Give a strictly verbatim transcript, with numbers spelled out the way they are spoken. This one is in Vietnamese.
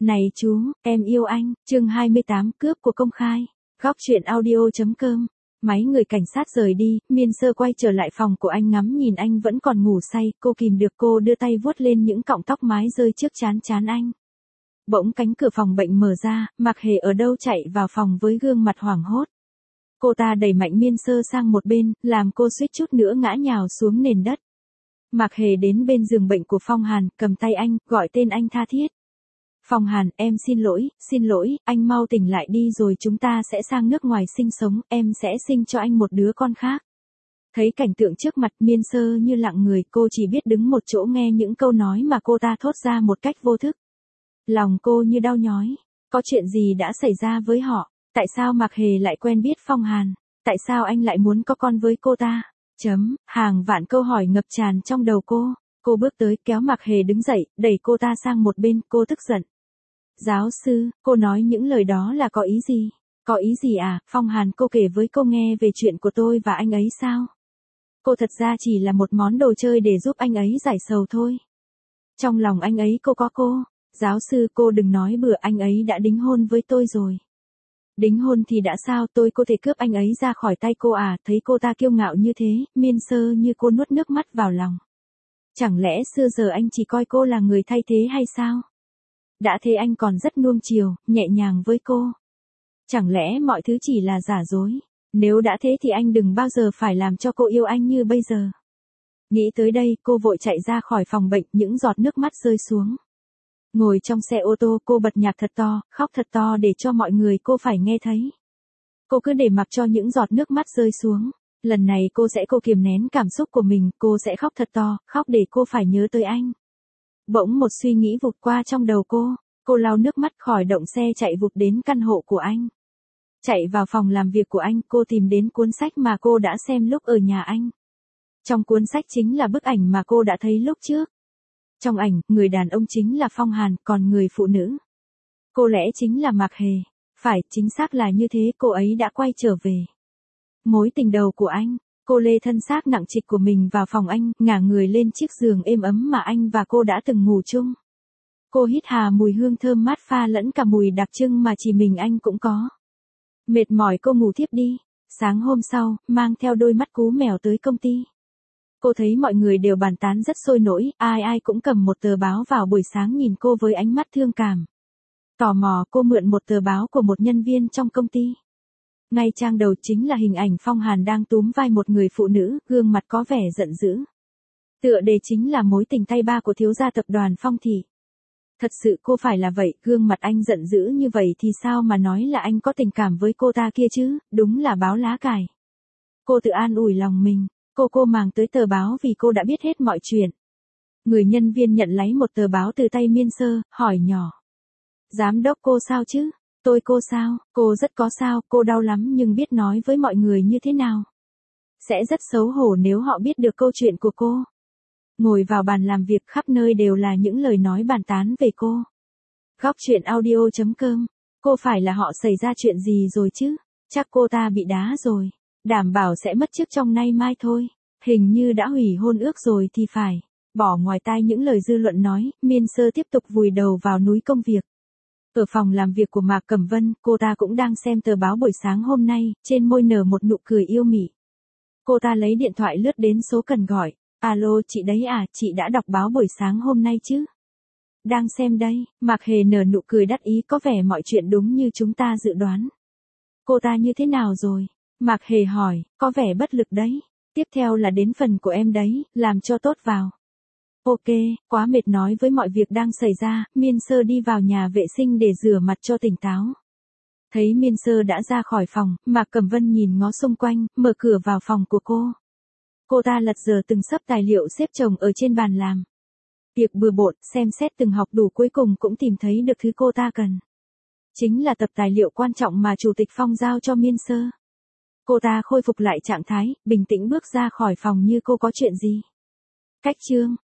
Này chú, em yêu anh, chương hai mươi tám cướp của công khai. Góc chuyện audio chấm com. Máy người cảnh sát rời đi, Miên Sơ quay trở lại phòng của anh ngắm nhìn anh vẫn còn ngủ say, cô kìm được cô đưa tay vuốt lên những cọng tóc mái rơi trước trán trán anh. Bỗng cánh cửa phòng bệnh mở ra, Mạc Hề ở đâu chạy vào phòng với gương mặt hoảng hốt. Cô ta đẩy mạnh Miên Sơ sang một bên, làm cô suýt chút nữa ngã nhào xuống nền đất. Mạc Hề đến bên giường bệnh của Phong Hàn, cầm tay anh, gọi tên anh tha thiết. Phong Hàn, em xin lỗi, xin lỗi, anh mau tỉnh lại đi rồi chúng ta sẽ sang nước ngoài sinh sống, em sẽ sinh cho anh một đứa con khác. Thấy cảnh tượng trước mặt, Miên Sơ như lặng người, cô chỉ biết đứng một chỗ nghe những câu nói mà cô ta thốt ra một cách vô thức. Lòng cô như đau nhói, có chuyện gì đã xảy ra với họ, tại sao Mạc Hề lại quen biết Phong Hàn, tại sao anh lại muốn có con với cô ta, chấm, hàng vạn câu hỏi ngập tràn trong đầu cô. Cô bước tới kéo Mạc Hề đứng dậy, đẩy cô ta sang một bên, cô tức giận. Giáo sư, cô nói những lời đó là có ý gì? Có ý gì à, Phong Hàn, cô kể với cô nghe về chuyện của tôi và anh ấy sao? Cô thật ra chỉ là một món đồ chơi để giúp anh ấy giải sầu thôi. Trong lòng anh ấy cô có cô. Giáo sư, cô đừng nói bừa, anh ấy đã đính hôn với tôi rồi. Đính hôn thì đã sao, tôi có thể cướp anh ấy ra khỏi tay cô à? Thấy cô ta kiêu ngạo như thế, Miên Sơ như cô nuốt nước mắt vào lòng. Chẳng lẽ xưa giờ anh chỉ coi cô là người thay thế hay sao? Đã thế anh còn rất nuông chiều, nhẹ nhàng với cô. Chẳng lẽ mọi thứ chỉ là giả dối? Nếu đã thế thì anh đừng bao giờ phải làm cho cô yêu anh như bây giờ. Nghĩ tới đây, cô vội chạy ra khỏi phòng bệnh, những giọt nước mắt rơi xuống. Ngồi trong xe ô tô, cô bật nhạc thật to, khóc thật to để cho mọi người cô phải nghe thấy. Cô cứ để mặc cho những giọt nước mắt rơi xuống. Lần này cô sẽ cô kiềm nén cảm xúc của mình, cô sẽ khóc thật to, khóc để cô phải nhớ tới anh. Bỗng một suy nghĩ vụt qua trong đầu cô, cô lau nước mắt khỏi động xe chạy vụt đến căn hộ của anh. Chạy vào phòng làm việc của anh, cô tìm đến cuốn sách mà cô đã xem lúc ở nhà anh. Trong cuốn sách chính là bức ảnh mà cô đã thấy lúc trước. Trong ảnh, người đàn ông chính là Phong Hàn, còn người phụ nữ, cô lẽ chính là Mạc Hề. Phải, chính xác là như thế, cô ấy đã quay trở về. Mối tình đầu của anh. Cô lê thân xác nặng trịch của mình vào phòng anh, ngả người lên chiếc giường êm ấm mà anh và cô đã từng ngủ chung. Cô hít hà mùi hương thơm mát pha lẫn cả mùi đặc trưng mà chỉ mình anh cũng có. Mệt mỏi cô ngủ thiếp đi. Sáng hôm sau, mang theo đôi mắt cú mèo tới công ty. Cô thấy mọi người đều bàn tán rất sôi nổi, ai ai cũng cầm một tờ báo vào buổi sáng nhìn cô với ánh mắt thương cảm. Tò mò, cô mượn một tờ báo của một nhân viên trong công ty. Ngay trang đầu chính là hình ảnh Phong Hàn đang túm vai một người phụ nữ, gương mặt có vẻ giận dữ. Tựa đề chính là mối tình tay ba của thiếu gia tập đoàn Phong Thị. Thật sự cô phải là vậy, gương mặt anh giận dữ như vậy thì sao mà nói là anh có tình cảm với cô ta kia chứ, đúng là báo lá cải. Cô tự an ủi lòng mình, cô cô màng tới tờ báo vì cô đã biết hết mọi chuyện. Người nhân viên nhận lấy một tờ báo từ tay Miên Sơ, hỏi nhỏ. Giám đốc cô sao chứ? Tôi cô sao, cô rất có sao, cô đau lắm nhưng biết nói với mọi người như thế nào. Sẽ rất xấu hổ nếu họ biết được câu chuyện của cô. Ngồi vào bàn làm việc, khắp nơi đều là những lời nói bàn tán về cô. Góc chuyện audio chấm com. Cô phải là họ xảy ra chuyện gì rồi chứ? Chắc cô ta bị đá rồi. Đảm bảo sẽ mất chức trong nay mai thôi. Hình như đã hủy hôn ước rồi thì phải. Bỏ ngoài tai những lời dư luận nói, Miên Sơ tiếp tục vùi đầu vào núi công việc. Ở phòng làm việc của Mạc Cẩm Vân, cô ta cũng đang xem tờ báo buổi sáng hôm nay, trên môi nở một nụ cười yêu mị. Cô ta lấy điện thoại lướt đến số cần gọi. Alo, chị đấy à, chị đã đọc báo buổi sáng hôm nay chứ? Đang xem đây, Mạc Hề nở nụ cười đắc ý, có vẻ mọi chuyện đúng như chúng ta dự đoán. Cô ta như thế nào rồi? Mạc Hề hỏi, có vẻ bất lực đấy. Tiếp theo là đến phần của em đấy, làm cho tốt vào. Ok, quá mệt nói với mọi việc đang xảy ra, Miên Sơ đi vào nhà vệ sinh để rửa mặt cho tỉnh táo. Thấy Miên Sơ đã ra khỏi phòng, Mạc Cẩm Vân nhìn ngó xung quanh, mở cửa vào phòng của cô. Cô ta lật dở từng xấp tài liệu xếp chồng ở trên bàn làm. Việc bừa bộn, xem xét từng học đủ cuối cùng cũng tìm thấy được thứ cô ta cần. Chính là tập tài liệu quan trọng mà Chủ tịch Phong giao cho Miên Sơ. Cô ta khôi phục lại trạng thái, bình tĩnh bước ra khỏi phòng như cô có chuyện gì. Cách chương,